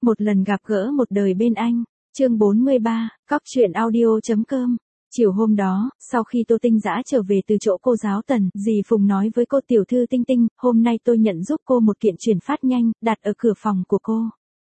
Một lần gặp gỡ một đời bên anh. Chương 43, Cóc truyện audio.com. Chiều hôm đó, sau khi Tô Tinh Dã trở về từ chỗ cô giáo Tần, dì Phùng nói với cô tiểu thư Tinh Tinh, hôm nay tôi nhận giúp cô một kiện chuyển phát nhanh, đặt ở cửa phòng của cô.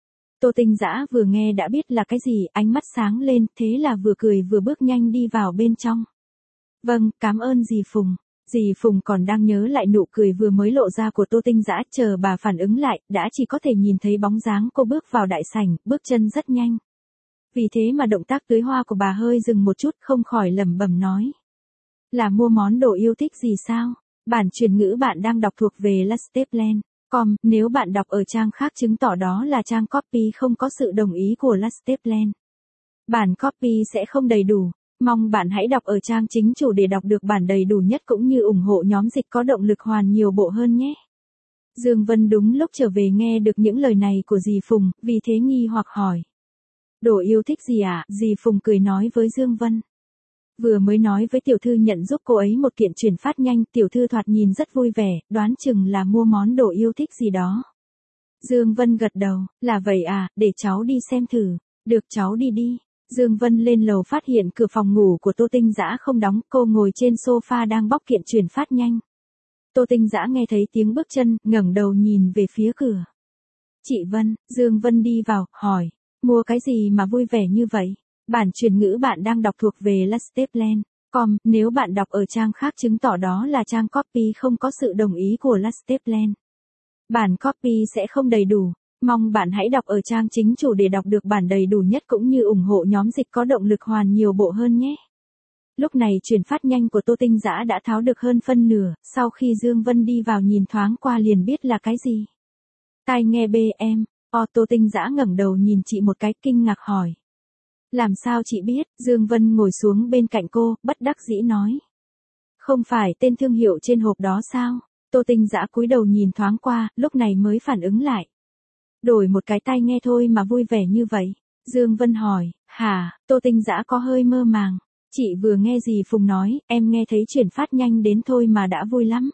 Tô Tinh Dã vừa nghe đã biết là cái gì, ánh mắt sáng lên, thế là vừa cười vừa bước nhanh đi vào bên trong. Vâng, cảm ơn dì Phùng. Dì Phùng còn đang nhớ lại nụ cười vừa mới lộ ra của Tô Tinh Dã, chờ bà phản ứng lại, đã chỉ có thể nhìn thấy bóng dáng cô bước vào đại sảnh, bước chân rất nhanh. Vì thế mà động tác tưới hoa của bà hơi dừng một chút, không khỏi lẩm bẩm nói. Là mua món đồ yêu thích gì sao? Bản truyền ngữ bạn đang đọc thuộc về Lasteplan.com, nếu bạn đọc ở trang khác chứng tỏ đó là trang copy không có sự đồng ý của Lasteplan. Bản copy sẽ không đầy đủ. Mong bạn hãy đọc ở trang chính chủ để đọc được bản đầy đủ nhất cũng như ủng hộ nhóm dịch có động lực hoàn nhiều bộ hơn nhé. Dương Vân đúng lúc trở về nghe được những lời này của dì Phùng, vì thế nghi hoặc hỏi. Đồ yêu thích gì ạ? Dì Phùng cười nói với Dương Vân. Vừa mới nói với tiểu thư nhận giúp cô ấy một kiện chuyển phát nhanh, tiểu thư thoạt nhìn rất vui vẻ, đoán chừng là mua món đồ yêu thích gì đó. Dương Vân gật đầu, là vậy à, để cháu đi xem thử. Được, cháu đi đi. Dương Vân lên lầu phát hiện cửa phòng ngủ của Tô Tinh Dã không đóng, cô ngồi trên sofa đang bóc kiện chuyển phát nhanh. Tô Tinh Dã nghe thấy tiếng bước chân, ngẩng đầu nhìn về phía cửa. Chị Vân, Dương Vân đi vào, hỏi, mua cái gì mà vui vẻ như vậy? Bản truyền ngữ bạn đang đọc thuộc về Lasteplan.com, nếu bạn đọc ở trang khác chứng tỏ đó là trang copy không có sự đồng ý của Lasteplan. Bản copy sẽ không đầy đủ. Mong bạn hãy đọc ở trang chính chủ để đọc được bản đầy đủ nhất cũng như ủng hộ nhóm dịch có động lực hoàn nhiều bộ hơn nhé. Lúc này chuyển phát nhanh của Tô Tinh Dã đã tháo được hơn phân nửa, sau khi Dương Vân đi vào nhìn thoáng qua liền biết là cái gì. Tai nghe BM, Tô Tinh Dã ngẩng đầu nhìn chị một cái kinh ngạc hỏi. Làm sao chị biết? Dương Vân ngồi xuống bên cạnh cô, bất đắc dĩ nói. Không phải tên thương hiệu trên hộp đó sao? Tô Tinh Dã cúi đầu nhìn thoáng qua, lúc này mới phản ứng lại. Đổi một cái tai nghe thôi mà vui vẻ như vậy. Dương Vân hỏi, hả? Tô Tinh Dã có hơi mơ màng. Chị vừa nghe dì Phùng nói, em nghe thấy chuyển phát nhanh đến thôi mà đã vui lắm.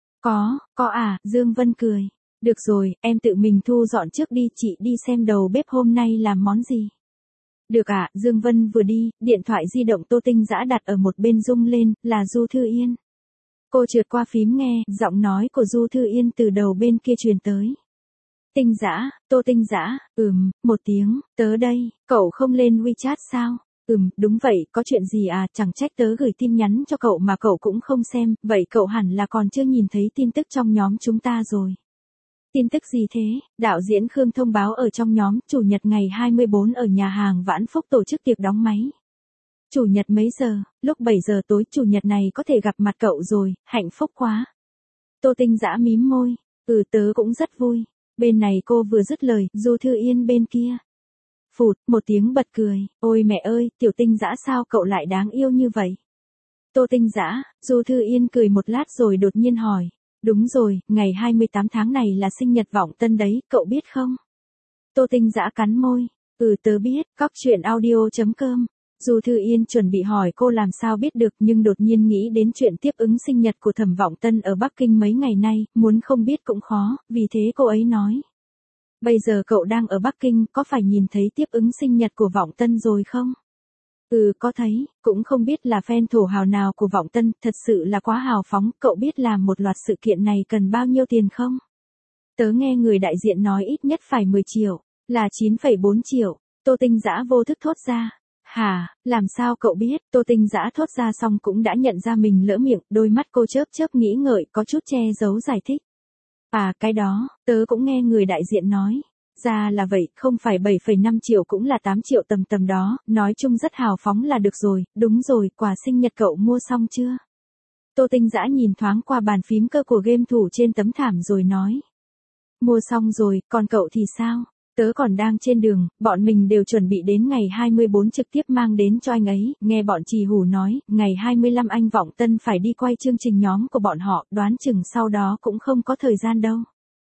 Có à, Dương Vân cười. Được rồi, em tự mình thu dọn trước đi, chị đi xem đầu bếp hôm nay làm món gì. Được ạ, Dương Vân vừa đi, điện thoại di động Tô Tinh Dã đặt ở một bên rung lên, là Du Thư Yên. Cô trượt qua phím nghe, giọng nói của Du Thư Yên từ đầu bên kia truyền tới. Tinh Dã, Tô Tinh Dã, một tiếng, tớ đây, cậu không lên WeChat sao? Đúng vậy, có chuyện gì à, chẳng trách tớ gửi tin nhắn cho cậu mà cậu cũng không xem, vậy cậu hẳn là còn chưa nhìn thấy tin tức trong nhóm chúng ta rồi. Tin tức gì thế? Đạo diễn Khương thông báo ở trong nhóm, chủ nhật ngày 24 ở nhà hàng Vãn Phúc tổ chức tiệc đóng máy. Chủ nhật mấy giờ? Lúc 7 giờ tối, chủ nhật này có thể gặp mặt cậu rồi, hạnh phúc quá. Tô Tinh Dã mím môi, tớ cũng rất vui. Bên này cô vừa dứt lời, Du Thư Yên bên kia. Phụt, một tiếng bật cười, ôi mẹ ơi, tiểu Tinh Dã sao cậu lại đáng yêu như vậy? Tô Tinh Dã, Du Thư Yên cười một lát rồi đột nhiên hỏi. Đúng rồi, ngày 28 tháng này là sinh nhật Vọng Tân đấy, cậu biết không? Tô Tinh Dã cắn môi. Tớ biết, Cóc truyện audio.com. Du Thư Yên chuẩn bị hỏi cô làm sao biết được nhưng đột nhiên nghĩ đến chuyện tiếp ứng sinh nhật của Thẩm Vọng Tân ở Bắc Kinh mấy ngày nay, muốn không biết cũng khó, vì thế cô ấy nói. Bây giờ cậu đang ở Bắc Kinh, có phải nhìn thấy tiếp ứng sinh nhật của Vọng Tân rồi không? Có thấy, cũng không biết là fan thổ hào nào của Vọng Tân, thật sự là quá hào phóng, cậu biết làm một loạt sự kiện này cần bao nhiêu tiền không? Tớ nghe người đại diện nói ít nhất phải 10 triệu, là 9,4 triệu, Tô Tinh Dã vô thức thốt ra. Hả, làm sao cậu biết? Tô Tinh Dã thốt ra xong cũng đã nhận ra mình lỡ miệng, đôi mắt cô chớp chớp nghĩ ngợi, có chút che giấu giải thích. À, cái đó, tớ cũng nghe người đại diện nói. Ra là vậy, không phải 7,5 triệu cũng là 8 triệu tầm đó, nói chung rất hào phóng là được rồi, đúng rồi, quà sinh nhật cậu mua xong chưa? Tô Tinh Dã nhìn thoáng qua bàn phím cơ của game thủ trên tấm thảm rồi nói. Mua xong rồi, còn cậu thì sao? Tớ còn đang trên đường, bọn mình đều chuẩn bị đến ngày 24 trực tiếp mang đến cho anh ấy, nghe bọn Trì Hủ nói, ngày 25 anh Vọng Tân phải đi quay chương trình nhóm của bọn họ, đoán chừng sau đó cũng không có thời gian đâu.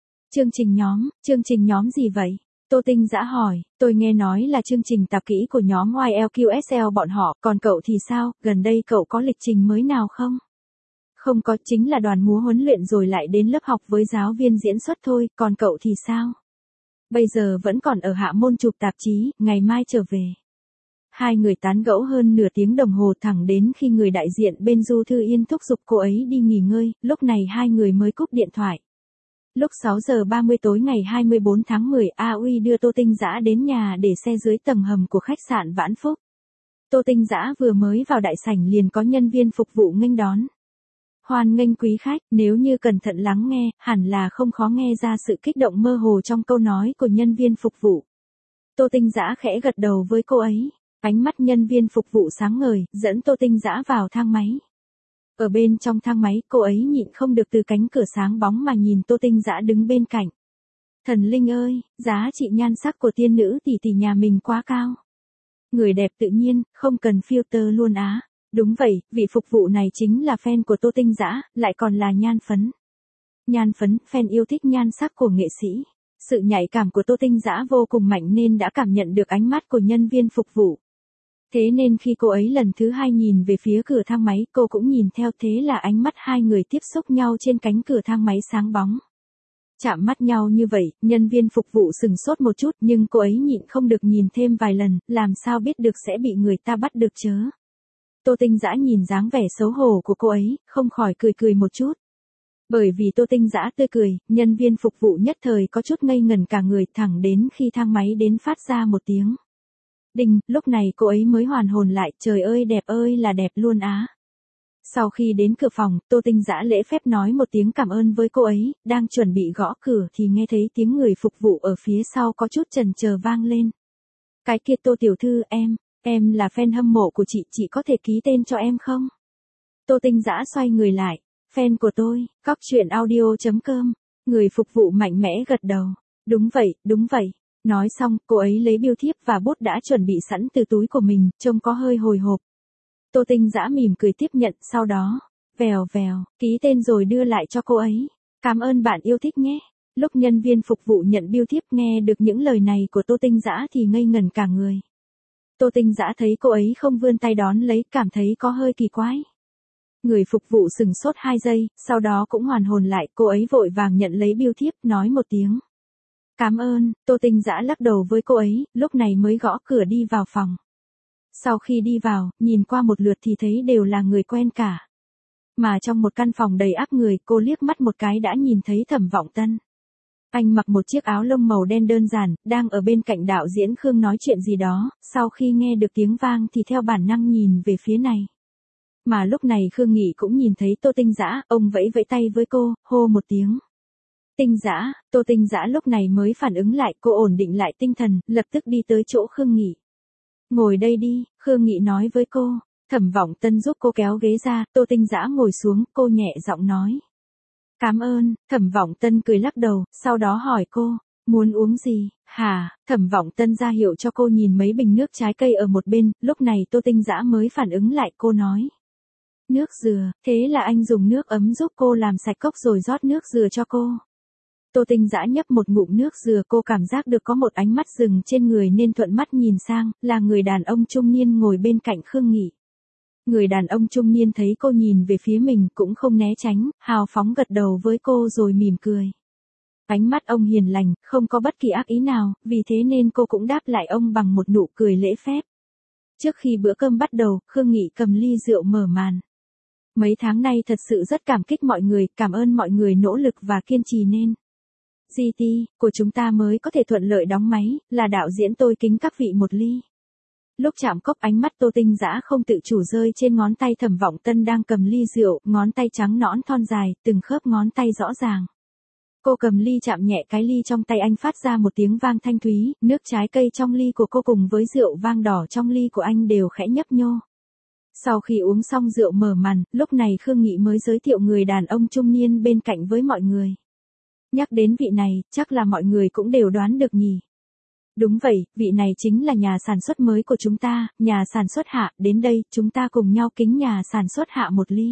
Chương trình nhóm gì vậy? Tô Tinh Dã hỏi, tôi nghe nói là chương trình tạp kỹ của nhóm YLQSL bọn họ, còn cậu thì sao, gần đây cậu có lịch trình mới nào không? Không có, chính là đoàn múa huấn luyện rồi lại đến lớp học với giáo viên diễn xuất thôi, còn cậu thì sao? Bây giờ vẫn còn ở Hạ Môn chụp tạp chí, ngày mai trở về. Hai người tán gẫu hơn nửa tiếng đồng hồ thẳng đến khi người đại diện bên Du Thư Yên thúc giục cô ấy đi nghỉ ngơi, lúc này hai người mới cúp điện thoại. Lúc 6 giờ 30 tối ngày 24 tháng 10, A Uy đưa Tô Tinh Dã đến nhà để xe dưới tầng hầm của khách sạn Vãn Phúc. Tô Tinh Dã vừa mới vào đại sảnh liền có nhân viên phục vụ nghênh đón. Hoan nghênh quý khách, nếu như cẩn thận lắng nghe, hẳn là không khó nghe ra sự kích động mơ hồ trong câu nói của nhân viên phục vụ. Tô Tinh Dã khẽ gật đầu với cô ấy, ánh mắt nhân viên phục vụ sáng ngời, dẫn Tô Tinh Dã vào thang máy. Ở bên trong thang máy, cô ấy nhịn không được từ cánh cửa sáng bóng mà nhìn Tô Tinh Dã đứng bên cạnh. Thần linh ơi, giá trị nhan sắc của tiên nữ tỷ tỷ nhà mình quá cao. Người đẹp tự nhiên, không cần filter luôn á. Đúng vậy, vị phục vụ này chính là fan của Tô Tinh Dã, lại còn là nhan phấn. Nhan phấn, fan yêu thích nhan sắc của nghệ sĩ. Sự nhạy cảm của Tô Tinh Dã vô cùng mạnh nên đã cảm nhận được ánh mắt của nhân viên phục vụ. Thế nên khi cô ấy lần thứ hai nhìn về phía cửa thang máy, cô cũng nhìn theo, thế là ánh mắt hai người tiếp xúc nhau trên cánh cửa thang máy sáng bóng. Chạm mắt nhau như vậy, nhân viên phục vụ sừng sốt một chút nhưng cô ấy nhịn không được nhìn thêm vài lần, làm sao biết được sẽ bị người ta bắt được chớ. Tô Tinh Dã nhìn dáng vẻ xấu hổ của cô ấy, không khỏi cười một chút. Bởi vì Tô Tinh Dã tươi cười, nhân viên phục vụ nhất thời có chút ngây ngẩn cả người thẳng đến khi thang máy đến phát ra một tiếng. Đinh, lúc này cô ấy mới hoàn hồn lại, trời ơi là đẹp luôn á. Sau khi đến cửa phòng, Tô Tinh Dã lễ phép nói một tiếng cảm ơn với cô ấy, đang chuẩn bị gõ cửa thì nghe thấy tiếng người phục vụ ở phía sau có chút chần chờ vang lên. Cái kia Tô tiểu thư em là fan hâm mộ của chị có thể ký tên cho em không? Tô Tinh Dã xoay người lại, fan của tôi, coctruyện.audio.com, người phục vụ mạnh mẽ gật đầu. Đúng vậy. Nói xong, cô ấy lấy bưu thiếp và bút đã chuẩn bị sẵn từ túi của mình, trông có hơi hồi hộp. Tô Tinh Dã mỉm cười tiếp nhận, sau đó, vèo, ký tên rồi đưa lại cho cô ấy. Cảm ơn bạn yêu thích nhé. Lúc nhân viên phục vụ nhận bưu thiếp nghe được những lời này của Tô Tinh Dã thì ngây ngẩn cả người. Tô Tinh Dã thấy cô ấy không vươn tay đón lấy, cảm thấy có hơi kỳ quái. Người phục vụ sừng sốt 2 giây, sau đó cũng hoàn hồn lại, cô ấy vội vàng nhận lấy bưu thiếp, nói một tiếng. Cảm ơn, Tô Tinh Dã lắc đầu với cô ấy, lúc này mới gõ cửa đi vào phòng. Sau khi đi vào, nhìn qua một lượt thì thấy đều là người quen cả. Mà trong một căn phòng đầy ắp người, cô liếc mắt một cái đã nhìn thấy Thẩm Vọng Tân. Anh mặc một chiếc áo lông màu đen đơn giản, đang ở bên cạnh đạo diễn Khương nói chuyện gì đó, sau khi nghe được tiếng vang thì theo bản năng nhìn về phía này. Mà lúc này Khương Nghị cũng nhìn thấy Tô Tinh Dã, ông vẫy tay với cô, hô một tiếng. Tinh Dã, Tô Tinh Dã lúc này mới phản ứng lại, cô ổn định lại tinh thần, lập tức đi tới chỗ Khương Nghị. Ngồi đây đi, Khương Nghị nói với cô. Thẩm Vọng Tân giúp cô kéo ghế ra, Tô Tinh Dã ngồi xuống, cô nhẹ giọng nói. Cảm ơn, Thẩm Vọng Tân cười lắc đầu, sau đó hỏi cô, muốn uống gì, hả? Thẩm Vọng Tân ra hiệu cho cô nhìn mấy bình nước trái cây ở một bên, lúc này Tô Tinh Dã mới phản ứng lại, cô nói. Nước dừa, thế là anh dùng nước ấm giúp cô làm sạch cốc rồi rót nước dừa cho cô. Tô Tinh Dã nhấp một ngụm nước dừa, cô cảm giác được có một ánh mắt dừng trên người nên thuận mắt nhìn sang, là người đàn ông trung niên ngồi bên cạnh Khương Nghị. Người đàn ông trung niên thấy cô nhìn về phía mình cũng không né tránh, hào phóng gật đầu với cô rồi mỉm cười. Ánh mắt ông hiền lành, không có bất kỳ ác ý nào, vì thế nên cô cũng đáp lại ông bằng một nụ cười lễ phép. Trước khi bữa cơm bắt đầu, Khương Nghị cầm ly rượu mở màn. Mấy tháng nay thật sự rất cảm kích mọi người, cảm ơn mọi người nỗ lực và kiên trì nên GT của chúng ta mới có thể thuận lợi đóng máy, là đạo diễn tôi kính các vị một ly. Lúc chạm cốc ánh mắt Tô Tinh Dã không tự chủ rơi trên ngón tay Thẩm Vọng Tân đang cầm ly rượu, ngón tay trắng nõn thon dài, từng khớp ngón tay rõ ràng. Cô cầm ly chạm nhẹ cái ly trong tay anh phát ra một tiếng vang thanh thúy, nước trái cây trong ly của cô cùng với rượu vang đỏ trong ly của anh đều khẽ nhấp nhô. Sau khi uống xong rượu mở màn, lúc này Khương Nghị mới giới thiệu người đàn ông trung niên bên cạnh với mọi người. Nhắc đến vị này, chắc là mọi người cũng đều đoán được nhỉ. Đúng vậy, vị này chính là nhà sản xuất mới của chúng ta, nhà sản xuất Hạ, đến đây, chúng ta cùng nhau kính nhà sản xuất Hạ một ly.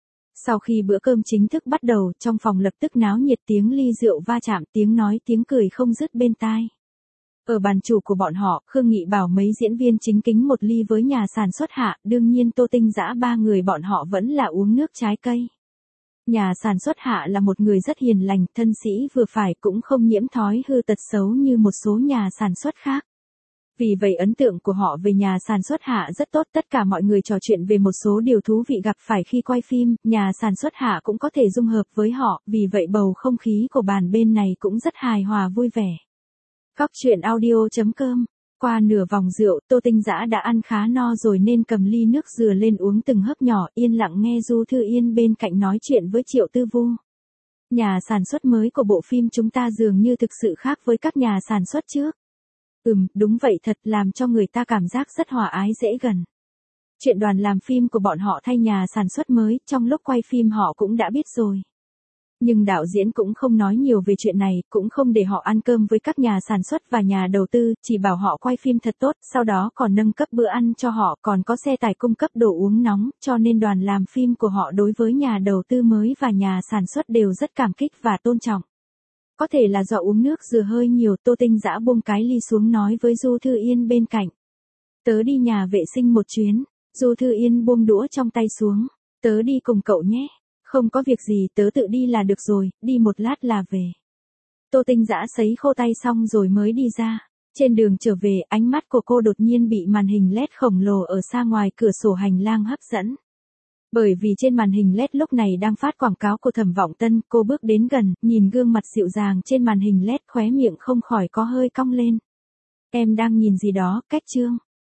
Sau khi bữa cơm chính thức bắt đầu, trong phòng lập tức náo nhiệt, tiếng ly rượu va chạm, tiếng nói tiếng cười không dứt bên tai. Ở bàn chủ của bọn họ, Khương Nghị bảo mấy diễn viên chính kính một ly với nhà sản xuất Hạ, đương nhiên Tô Tinh Dã ba người bọn họ vẫn là uống nước trái cây. Nhà sản xuất Hạ là một người rất hiền lành, thân sĩ vừa phải, cũng không nhiễm thói hư tật xấu như một số nhà sản xuất khác. Vì vậy ấn tượng của họ về nhà sản xuất Hạ rất tốt, tất cả mọi người trò chuyện về một số điều thú vị gặp phải khi quay phim, nhà sản xuất Hạ cũng có thể dung hợp với họ, vì vậy bầu không khí của bàn bên này cũng rất hài hòa vui vẻ. Cóc truyện audio.com. Qua nửa vòng rượu, Tô Tinh Dã đã ăn khá no rồi nên cầm ly nước dừa lên uống từng hớp nhỏ, yên lặng nghe Du Thư Yên bên cạnh nói chuyện với Triệu Tư Vu. Nhà sản xuất mới của bộ phim chúng ta dường như thực sự khác với các nhà sản xuất trước. Đúng vậy thật, làm cho người ta cảm giác rất hòa ái dễ gần. Chuyện đoàn làm phim của bọn họ thay nhà sản xuất mới, trong lúc quay phim họ cũng đã biết rồi. Nhưng đạo diễn cũng không nói nhiều về chuyện này, cũng không để họ ăn cơm với các nhà sản xuất và nhà đầu tư, chỉ bảo họ quay phim thật tốt, sau đó còn nâng cấp bữa ăn cho họ, còn có xe tải cung cấp đồ uống nóng, cho nên đoàn làm phim của họ đối với nhà đầu tư mới và nhà sản xuất đều rất cảm kích và tôn trọng. Có thể là do uống nước dừa hơi nhiều, Tô Tinh Dã buông cái ly xuống nói với Du Thư Yên bên cạnh. Tớ đi nhà vệ sinh một chuyến. Du Thư Yên buông đũa trong tay xuống. Tớ đi cùng cậu nhé. Không có việc gì, tớ tự đi là được rồi, đi một lát là về. Tô Tinh Dã sấy khô tay xong rồi mới đi ra. Trên đường trở về, ánh mắt của cô đột nhiên bị màn hình LED khổng lồ ở xa ngoài cửa sổ hành lang hấp dẫn. Bởi vì trên màn hình LED lúc này đang phát quảng cáo của Thẩm Vọng Tân, cô bước đến gần, nhìn gương mặt dịu dàng trên màn hình LED, khóe miệng không khỏi có hơi cong lên. Em đang nhìn gì đó, Cách Trương?